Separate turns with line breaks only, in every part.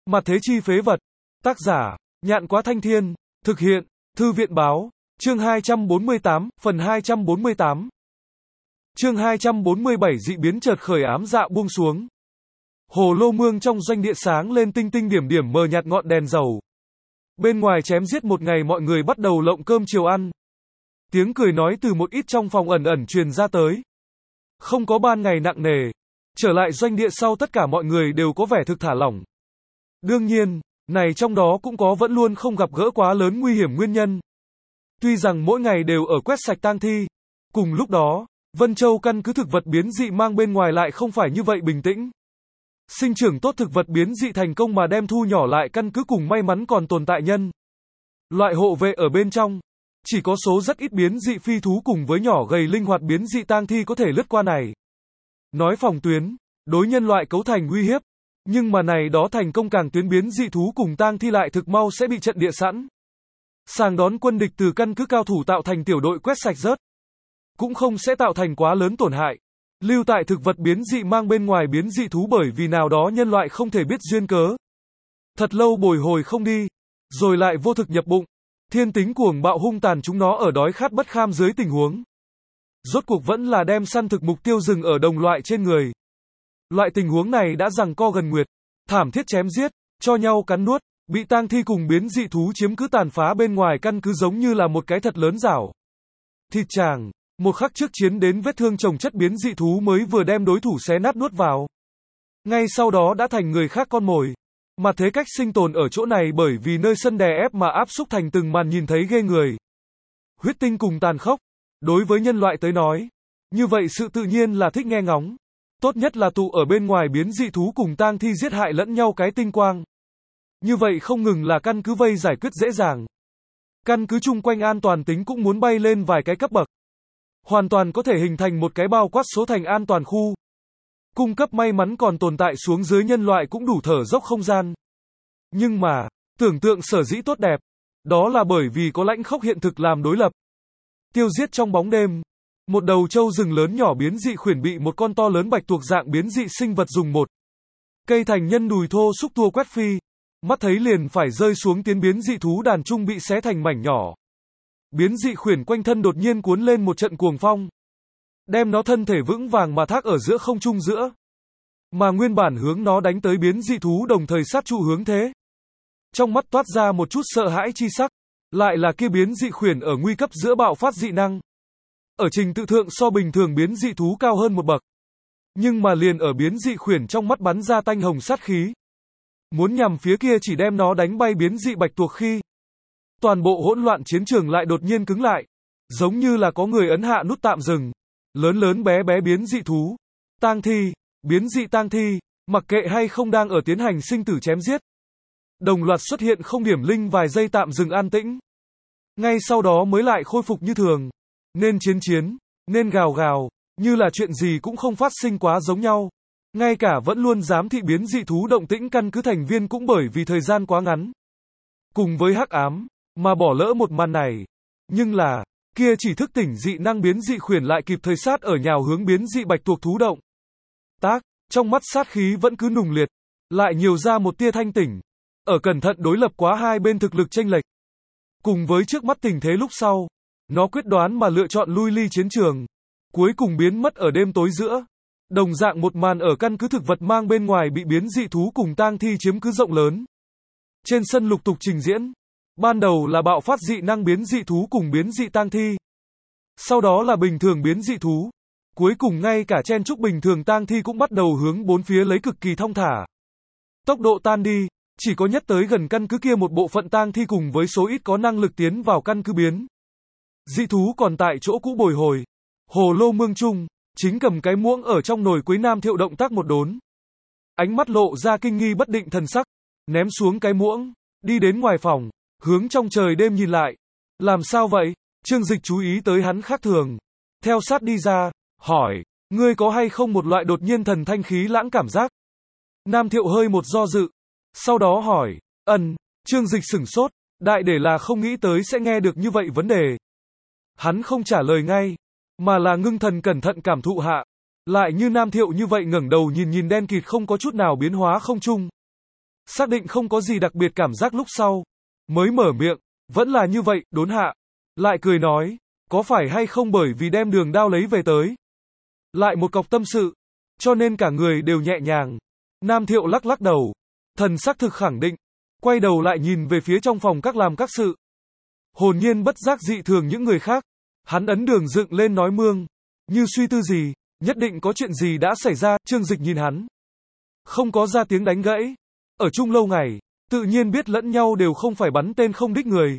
Mặt thế chi phế vật. Tác giả, Nhạn Quá Thanh Thiên. Thực hiện, Thư viện Báo. Chương 248, phần 248. Chương 247 dị biến chợt khởi ám dạ buông xuống. Hồ lô mương trong doanh địa sáng lên tinh tinh điểm điểm mờ nhạt ngọn đèn dầu. Bên ngoài chém giết một ngày mọi người bắt đầu lộng cơm chiều ăn. Tiếng cười nói từ một ít trong phòng ẩn ẩn truyền ra tới. Không có ban ngày nặng nề. Trở lại doanh địa sau tất cả mọi người đều có vẻ thực thả lỏng. Đương nhiên, này trong đó cũng có vẫn luôn không gặp gỡ quá lớn nguy hiểm nguyên nhân. Tuy rằng mỗi ngày đều ở quét sạch tang thi. Cùng lúc đó, Vân Châu căn cứ thực vật biến dị mang bên ngoài lại không phải như vậy bình tĩnh. Sinh trưởng tốt thực vật biến dị thành công mà đem thu nhỏ lại căn cứ cùng may mắn còn tồn tại nhân. Loại hộ vệ ở bên trong. Chỉ có số rất ít biến dị phi thú cùng với nhỏ gầy linh hoạt biến dị tang thi có thể lướt qua này. Nói phòng tuyến, đối nhân loại cấu thành uy hiếp. Nhưng mà này đó thành công càng tuyến biến dị thú cùng tang thi lại thực mau sẽ bị trận địa sẵn. Sàng đón quân địch từ căn cứ cao thủ tạo thành tiểu đội quét sạch rớt. Cũng không sẽ tạo thành quá lớn tổn hại. Lưu tại thực vật biến dị mang bên ngoài biến dị thú bởi vì nào đó nhân loại không thể biết duyên cớ. Thật lâu bồi hồi không đi. Rồi lại vô thực nhập bụng. Thiên tính cuồng bạo hung tàn chúng nó ở đói khát bất kham dưới tình huống. Rốt cuộc vẫn là đem săn thực mục tiêu dừng ở đồng loại trên người. Loại tình huống này đã giằng co gần nguyệt. Thảm thiết chém giết, cho nhau cắn nuốt. Bị tang thi cùng biến dị thú chiếm cứ tàn phá bên ngoài căn cứ giống như là một cái thật lớn rảo. Thịt chàng, một khắc trước chiến đến vết thương chồng chất biến dị thú mới vừa đem đối thủ xé nát nuốt vào. Ngay sau đó đã thành người khác con mồi. Mà thế cách sinh tồn ở chỗ này bởi vì nơi sân đè ép mà áp xúc thành từng màn nhìn thấy ghê người. Huyết tinh cùng tàn khốc. Đối với nhân loại tới nói, như vậy sự tự nhiên là thích nghe ngóng. Tốt nhất là tụ ở bên ngoài biến dị thú cùng tang thi giết hại lẫn nhau cái tinh quang. Như vậy không ngừng là căn cứ vây giải quyết dễ dàng. Căn cứ chung quanh an toàn tính cũng muốn bay lên vài cái cấp bậc. Hoàn toàn có thể hình thành một cái bao quát số thành an toàn khu. Cung cấp may mắn còn tồn tại xuống dưới nhân loại cũng đủ thở dốc không gian. Nhưng mà, tưởng tượng sở dĩ tốt đẹp, đó là bởi vì có lãnh khốc hiện thực làm đối lập. Tiêu giết trong bóng đêm. Một đầu trâu rừng lớn nhỏ biến dị khuyển bị một con to lớn bạch tuộc dạng biến dị sinh vật dùng một cây thành nhân đùi thô xúc tua quét phi. Mắt thấy liền phải rơi xuống tiến biến dị thú đàn trung bị xé thành mảnh nhỏ. Biến dị khuyển quanh thân đột nhiên cuốn lên một trận cuồng phong. Đem nó thân thể vững vàng mà thác ở giữa không trung giữa. Mà nguyên bản hướng nó đánh tới biến dị thú đồng thời sát trụ hướng thế. Trong mắt toát ra một chút sợ hãi chi sắc. Lại là kia biến dị khuyển ở nguy cấp giữa bạo phát dị năng. Ở trình tự thượng so bình thường biến dị thú cao hơn một bậc. Nhưng mà liền ở biến dị khuyển trong mắt bắn ra tanh hồng sát khí. Muốn nhằm phía kia chỉ đem nó đánh bay biến dị bạch tuộc khi. Toàn bộ hỗn loạn chiến trường lại đột nhiên cứng lại. Giống như là có người ấn hạ nút tạm dừng. Lớn lớn bé bé biến dị thú. Tang thi, biến dị tang thi, mặc kệ hay không đang ở tiến hành sinh tử chém giết. Đồng loạt xuất hiện không điểm linh vài giây tạm dừng an tĩnh. Ngay sau đó mới lại khôi phục như thường. Nên chiến chiến, nên gào gào, như là chuyện gì cũng không phát sinh quá giống nhau. Ngay cả vẫn luôn giám thị biến dị thú động tĩnh căn cứ thành viên cũng bởi vì thời gian quá ngắn. Cùng với hắc ám, mà bỏ lỡ một màn này. Nhưng là, kia chỉ thức tỉnh dị năng biến dị khuyển lại kịp thời sát ở nhào hướng biến dị bạch tuộc thú động. Tác, trong mắt sát khí vẫn cứ nùng liệt. Lại nhiều ra một tia thanh tỉnh. Ở cẩn thận đối lập quá hai bên thực lực chênh lệch. Cùng với trước mắt tình thế lúc sau. Nó quyết đoán mà lựa chọn lui ly chiến trường. Cuối cùng biến mất ở đêm tối giữa. Đồng dạng một màn ở căn cứ thực vật mang bên ngoài bị biến dị thú cùng tang thi chiếm cứ rộng lớn. Trên sân lục tục trình diễn. Ban đầu là bạo phát dị năng biến dị thú cùng biến dị tang thi. Sau đó là bình thường biến dị thú. Cuối cùng ngay cả chen chúc bình thường tang thi cũng bắt đầu hướng bốn phía lấy cực kỳ thong thả. Tốc độ tan đi. Chỉ có nhất tới gần căn cứ kia một bộ phận tang thi cùng với số ít có năng lực tiến vào căn cứ biến dị thú còn tại chỗ cũ bồi hồi. Hồ lô mương trung, chính cầm cái muỗng ở trong nồi Quế Nam Thiệu động tác một đốn. Ánh mắt lộ ra kinh nghi bất định thần sắc, ném xuống cái muỗng, đi đến ngoài phòng, hướng trong trời đêm nhìn lại. Làm sao vậy? Trương Dịch chú ý tới hắn khác thường. Theo sát đi ra, hỏi, ngươi có hay không một loại đột nhiên thần thanh khí lãng cảm giác? Nam Thiệu hơi một do dự. Sau đó hỏi, Trương Dịch sửng sốt, đại để là không nghĩ tới sẽ nghe được như vậy vấn đề. Hắn không trả lời ngay, mà là ngưng thần cẩn thận cảm thụ hạ. Lại như Nam Thiệu như vậy ngẩng đầu nhìn nhìn đen kịt không có chút nào biến hóa không trung. xác định không có gì đặc biệt cảm giác lúc sau. Mới mở miệng, vẫn là như vậy, đốn hạ. Lại cười nói, có phải hay không bởi vì đem đường đao lấy về tới. Lại một cọc tâm sự, cho nên cả người đều nhẹ nhàng. Nam Thiệu lắc lắc đầu, thần sắc thực khẳng định, quay đầu lại nhìn về phía trong phòng các làm các sự. Hồn nhiên bất giác dị thường những người khác, hắn ấn đường dựng lên nói mương, như suy tư gì, nhất định có chuyện gì đã xảy ra, Trương Dịch nhìn hắn. Không có ra tiếng đánh gãy, ở chung lâu ngày, tự nhiên biết lẫn nhau đều không phải bắn tên không đích người.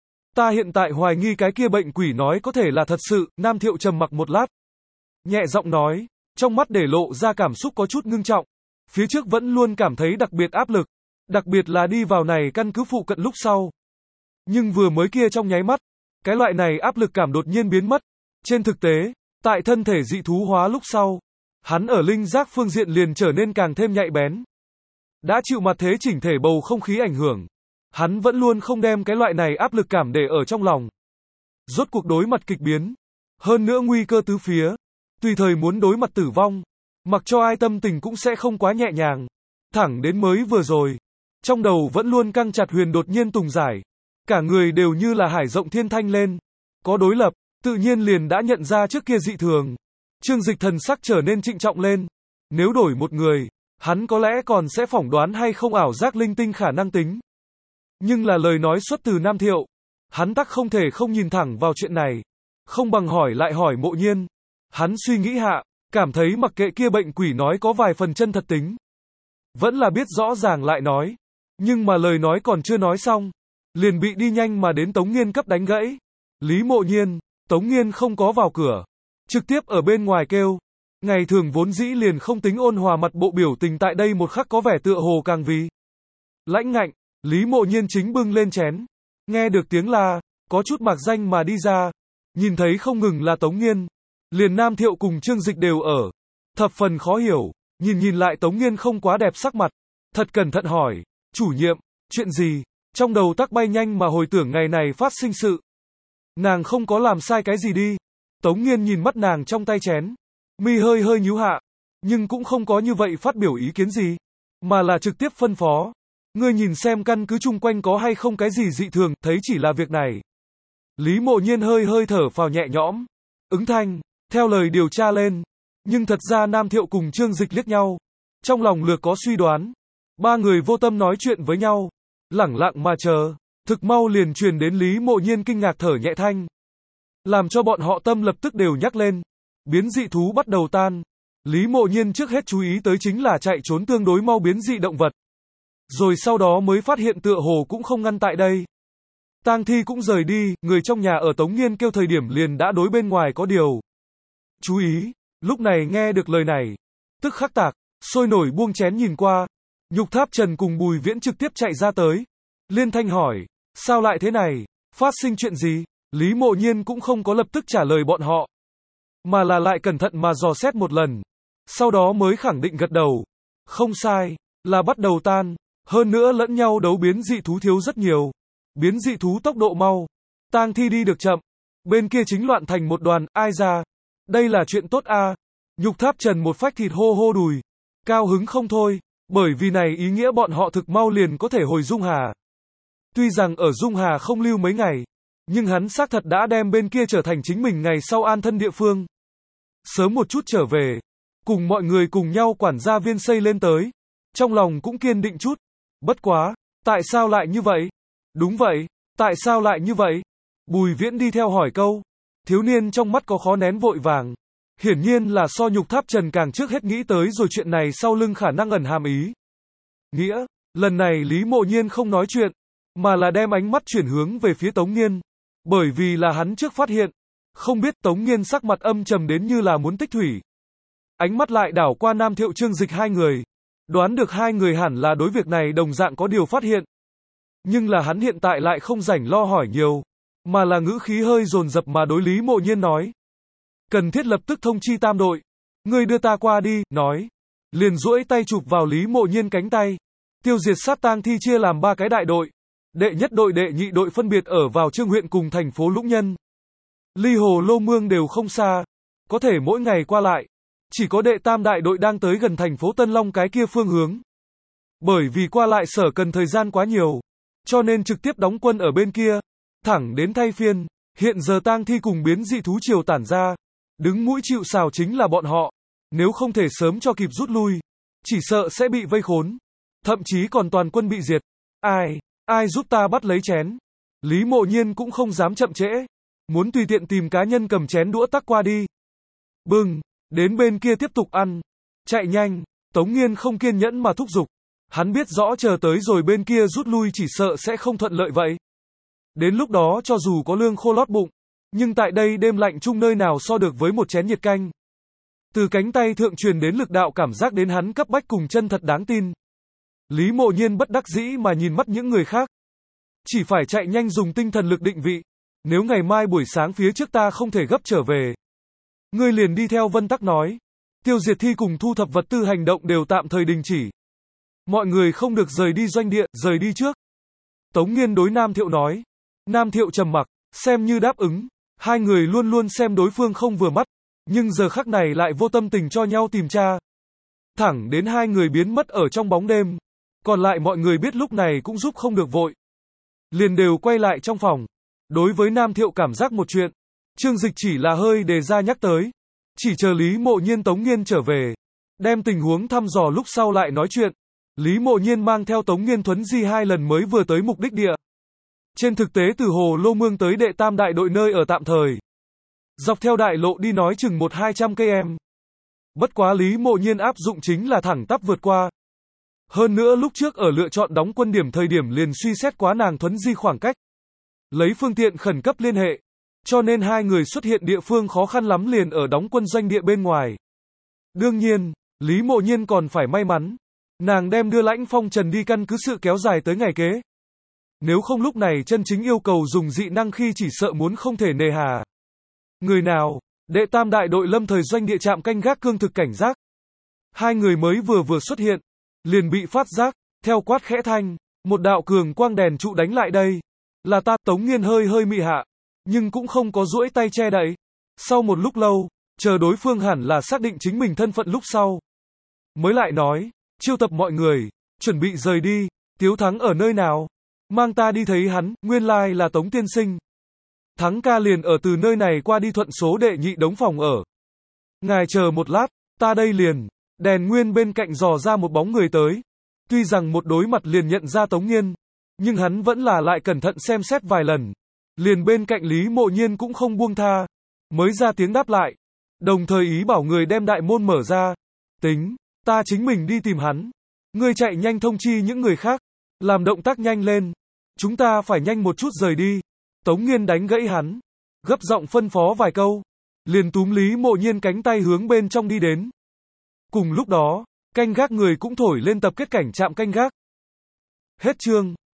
Ta hiện tại hoài nghi cái kia bệnh quỷ nói có thể là thật sự, Nam Thiệu trầm mặc một lát. Nhẹ giọng nói, trong mắt để lộ ra cảm xúc có chút ngưng trọng. Phía trước vẫn luôn cảm thấy đặc biệt áp lực, đặc biệt là đi vào này căn cứ phụ cận lúc sau. Nhưng vừa mới kia trong nháy mắt, cái loại này áp lực cảm đột nhiên biến mất. Trên thực tế, tại thân thể dị thú hóa lúc sau, hắn ở linh giác phương diện liền trở nên càng thêm nhạy bén. Đã chịu mặt thế chỉnh thể bầu không khí ảnh hưởng, hắn vẫn luôn không đem cái loại này áp lực cảm để ở trong lòng. Rốt cuộc đối mặt kịch biến, hơn nữa nguy cơ tứ phía, tùy thời muốn đối mặt tử vong, mặc cho ai tâm tình cũng sẽ không quá nhẹ nhàng. Thẳng đến mới vừa rồi, trong đầu vẫn luôn căng chặt Huyền đột nhiên tùng giải, cả người đều như là hải rộng thiên thanh lên, có đối lập, tự nhiên liền đã nhận ra trước kia dị thường. Trương Dịch thần sắc trở nên trịnh trọng lên, nếu đổi một người, hắn có lẽ còn sẽ phỏng đoán hay không ảo giác linh tinh khả năng tính. Nhưng là lời nói xuất từ Nam Thiệu, hắn tắc không thể không nhìn thẳng vào chuyện này, không bằng hỏi lại hỏi Mộ Nhiên. Hắn suy nghĩ hạ, cảm thấy mặc kệ kia bệnh quỷ nói có vài phần chân thật tính, vẫn là biết rõ ràng lại nói, nhưng mà lời nói còn chưa nói xong, liền bị đi nhanh mà đến Tống Nghiên cấp đánh gãy. Lý Mộ Nhiên, Tống Nghiên không có vào cửa, trực tiếp ở bên ngoài kêu. Ngày thường vốn dĩ liền không tính ôn hòa mặt bộ biểu tình tại đây một khắc có vẻ tựa hồ càng vì lãnh ngạnh. Lý Mộ Nhiên chính bưng lên chén, nghe được tiếng la, có chút mạc danh mà đi ra, nhìn thấy không ngừng là Tống Nghiên, liền Nam Thiệu cùng Trương Dịch đều ở, thập phần khó hiểu, nhìn lại Tống Nghiên không quá đẹp sắc mặt, thật cẩn thận hỏi, chủ nhiệm, chuyện gì, trong đầu tắc bay nhanh mà hồi tưởng ngày này phát sinh sự. Nàng không có làm sai cái gì đi. Tống Nghiên nhìn mắt nàng trong tay chén, mi hơi hơi nhíu hạ, nhưng cũng không có như vậy phát biểu ý kiến gì, mà là trực tiếp phân phó. Ngươi nhìn xem căn cứ chung quanh có hay không cái gì dị thường, thấy chỉ là việc này. Lý Mộ Nhiên hơi hơi thở phào nhẹ nhõm, ứng thanh, theo lời điều tra lên, nhưng thật ra Nam Thiệu cùng Trương Dịch liếc nhau, trong lòng lược có suy đoán. Ba người vô tâm nói chuyện với nhau, lẳng lặng mà chờ, thực mau liền truyền đến Lý Mộ Nhiên kinh ngạc thở nhẹ thanh, làm cho bọn họ tâm lập tức đều nhắc lên. Biến dị thú bắt đầu tan, Lý Mộ Nhiên trước hết chú ý tới chính là chạy trốn tương đối mau biến dị động vật. Rồi sau đó mới phát hiện tựa hồ cũng không ngăn tại đây. Tang thi cũng rời đi, người trong nhà ở Tống Nghiên kêu thời điểm liền đã đối bên ngoài có điều chú ý, lúc này nghe được lời này, tức khắc tạc, sôi nổi buông chén nhìn qua. Nhục Tháp Trần cùng Bùi Viễn trực tiếp chạy ra tới. Liên thanh hỏi, sao lại thế này, phát sinh chuyện gì? Lý Mộ Nhiên cũng không có lập tức trả lời bọn họ, mà là lại cẩn thận mà dò xét một lần, sau đó mới khẳng định gật đầu. Không sai, là bắt đầu tan, hơn nữa lẫn nhau đấu biến dị thú thiếu rất nhiều. Biến dị thú tốc độ mau, tang thi đi được chậm, bên kia chính loạn thành một đoàn, ai ra, đây là chuyện tốt a. Nhục Tháp Trần một phách thịt hô hô đùi, cao hứng không thôi, bởi vì này ý nghĩa bọn họ thực mau liền có thể hồi Dung Hà. Tuy rằng ở Dung Hà không lưu mấy ngày, nhưng hắn xác thật đã đem bên kia trở thành chính mình ngày sau an thân địa phương. Sớm một chút trở về, cùng mọi người cùng nhau quản gia viên xây lên tới, trong lòng cũng kiên định chút. Bất quá, tại sao lại như vậy? Đúng vậy, tại sao lại như vậy? Bùi Viễn đi theo hỏi câu, thiếu niên trong mắt có khó nén vội vàng. Hiển nhiên là so Nhục Tháp Trần càng trước hết nghĩ tới rồi chuyện này sau lưng khả năng ẩn hàm ý. Nghĩa, lần này Lý Mộ Nhiên không nói chuyện, mà là đem ánh mắt chuyển hướng về phía Tống Nghiên. Bởi vì là hắn trước phát hiện, không biết Tống Nghiên sắc mặt âm trầm đến như là muốn tích thủy. Ánh mắt lại đảo qua Nam Thiệu Trương Dịch hai người, đoán được hai người hẳn là đối việc này đồng dạng có điều phát hiện. Nhưng là hắn hiện tại lại không rảnh lo hỏi nhiều, mà là ngữ khí hơi dồn dập mà đối Lý Mộ Nhiên nói. Cần thiết lập tức thông chi tam đội, ngươi đưa ta qua đi, nói. Liền duỗi tay chụp vào Lý Mộ Nhiên cánh tay. Tiêu diệt sát tang thi chia làm 3 cái đại đội. Đệ nhất đội đệ nhị đội phân biệt ở vào Trương huyện cùng thành phố Lũng Nhân. Ly hồ Lô Mương đều không xa, có thể mỗi ngày qua lại. Chỉ có đệ tam đại đội đang tới gần thành phố Tân Long cái kia phương hướng. Bởi vì qua lại sở cần thời gian quá nhiều, cho nên trực tiếp đóng quân ở bên kia, thẳng đến thay phiên. Hiện giờ tang thi cùng biến dị thú triều tản ra, đứng mũi chịu sào chính là bọn họ. Nếu không thể sớm cho kịp rút lui, chỉ sợ sẽ bị vây khốn, thậm chí còn toàn quân bị diệt. Ai giúp ta bắt lấy chén? Lý Mộ Nhiên cũng không dám chậm trễ, muốn tùy tiện tìm cá nhân cầm chén đũa tắc qua đi. Bưng, đến bên kia tiếp tục ăn. Chạy nhanh, Tống Nghiên không kiên nhẫn mà thúc giục. Hắn biết rõ chờ tới rồi bên kia rút lui chỉ sợ sẽ không thuận lợi vậy. Đến lúc đó cho dù có lương khô lót bụng, nhưng tại đây đêm lạnh chung nơi nào so được với một chén nhiệt canh. Từ cánh tay thượng truyền đến lực đạo cảm giác đến hắn cấp bách cùng chân thật đáng tin. Lý Mộ Nhiên bất đắc dĩ mà nhìn mắt những người khác. Chỉ phải chạy nhanh dùng tinh thần lực định vị. Nếu ngày mai buổi sáng phía trước ta không thể gấp trở về, ngươi liền đi theo Vân Tắc nói. Tiêu diệt thi cùng thu thập vật tư hành động đều tạm thời đình chỉ. Mọi người không được rời đi doanh địa, rời đi trước. Tống Nghiên đối Nam Thiệu nói. Nam Thiệu trầm mặc, xem như đáp ứng. Hai người luôn luôn xem đối phương không vừa mắt, nhưng giờ khắc này lại vô tâm tình cho nhau tìm tra. Thẳng đến hai người biến mất ở trong bóng đêm. Còn lại mọi người biết lúc này cũng giúp không được vội, liền đều quay lại trong phòng. Đối với Nam Thiệu cảm giác một chuyện, Trương Dịch chỉ là hơi đề ra nhắc tới. Chỉ chờ Lý Mộ Nhiên Tống Nghiên trở về, đem tình huống thăm dò lúc sau lại nói chuyện. Lý Mộ Nhiên mang theo Tống Nghiên thuấn di 2 lần mới vừa tới mục đích địa. Trên thực tế từ Hồ Lô Mương tới đệ tam đại đội nơi ở tạm thời, dọc theo đại lộ đi nói chừng 100-200 km. Bất quá Lý Mộ Nhiên áp dụng chính là thẳng tắp vượt qua. Hơn nữa lúc trước ở lựa chọn đóng quân điểm thời điểm liền suy xét quá nàng thuấn di khoảng cách, lấy phương tiện khẩn cấp liên hệ, cho nên hai người xuất hiện địa phương khó khăn lắm liền ở đóng quân doanh địa bên ngoài. Đương nhiên, Lý Mộ Nhiên còn phải may mắn, nàng đem đưa Lãnh Phong Trần đi căn cứ sự kéo dài tới ngày kế. Nếu không lúc này chân chính yêu cầu dùng dị năng khi chỉ sợ muốn không thể nề hà. Người nào? Đệ tam đại đội lâm thời doanh địa trạm canh gác cương thực cảnh giác. Hai người mới vừa xuất hiện, liền bị phát giác, theo quát khẽ thanh, một đạo cường quang đèn trụ đánh lại đây. Là ta. Tống Nghiên hơi mị hạ, nhưng cũng không có duỗi tay che đậy. Sau một lúc lâu, chờ đối phương hẳn là xác định chính mình thân phận lúc sau, mới lại nói, chiêu tập mọi người, chuẩn bị rời đi. Tiếu Thắng ở nơi nào? Mang ta đi thấy hắn. Nguyên lai là Tống tiên sinh. Thắng ca liền ở từ nơi này qua đi thuận số đệ nhị đống phòng ở. Ngài chờ một lát, ta đây liền. Đèn Nguyên bên cạnh dò ra một bóng người tới. Tuy rằng một đối mặt liền nhận ra Tống Nghiên, nhưng hắn vẫn là lại cẩn thận xem xét vài lần. Liền bên cạnh Lý Mộ Nhiên cũng không buông tha, mới ra tiếng đáp lại, đồng thời ý bảo người đem đại môn mở ra. Tính, ta chính mình đi tìm hắn. Ngươi chạy nhanh thông chi những người khác, làm động tác nhanh lên. Chúng ta phải nhanh một chút rời đi. Tống Nghiên đánh gãy hắn, gấp giọng phân phó vài câu, liền túm Lý Mộ Nhiên cánh tay hướng bên trong đi đến. Cùng lúc đó, canh gác người cũng thổi lên tập kết cảnh trạm canh gác. Hết chương.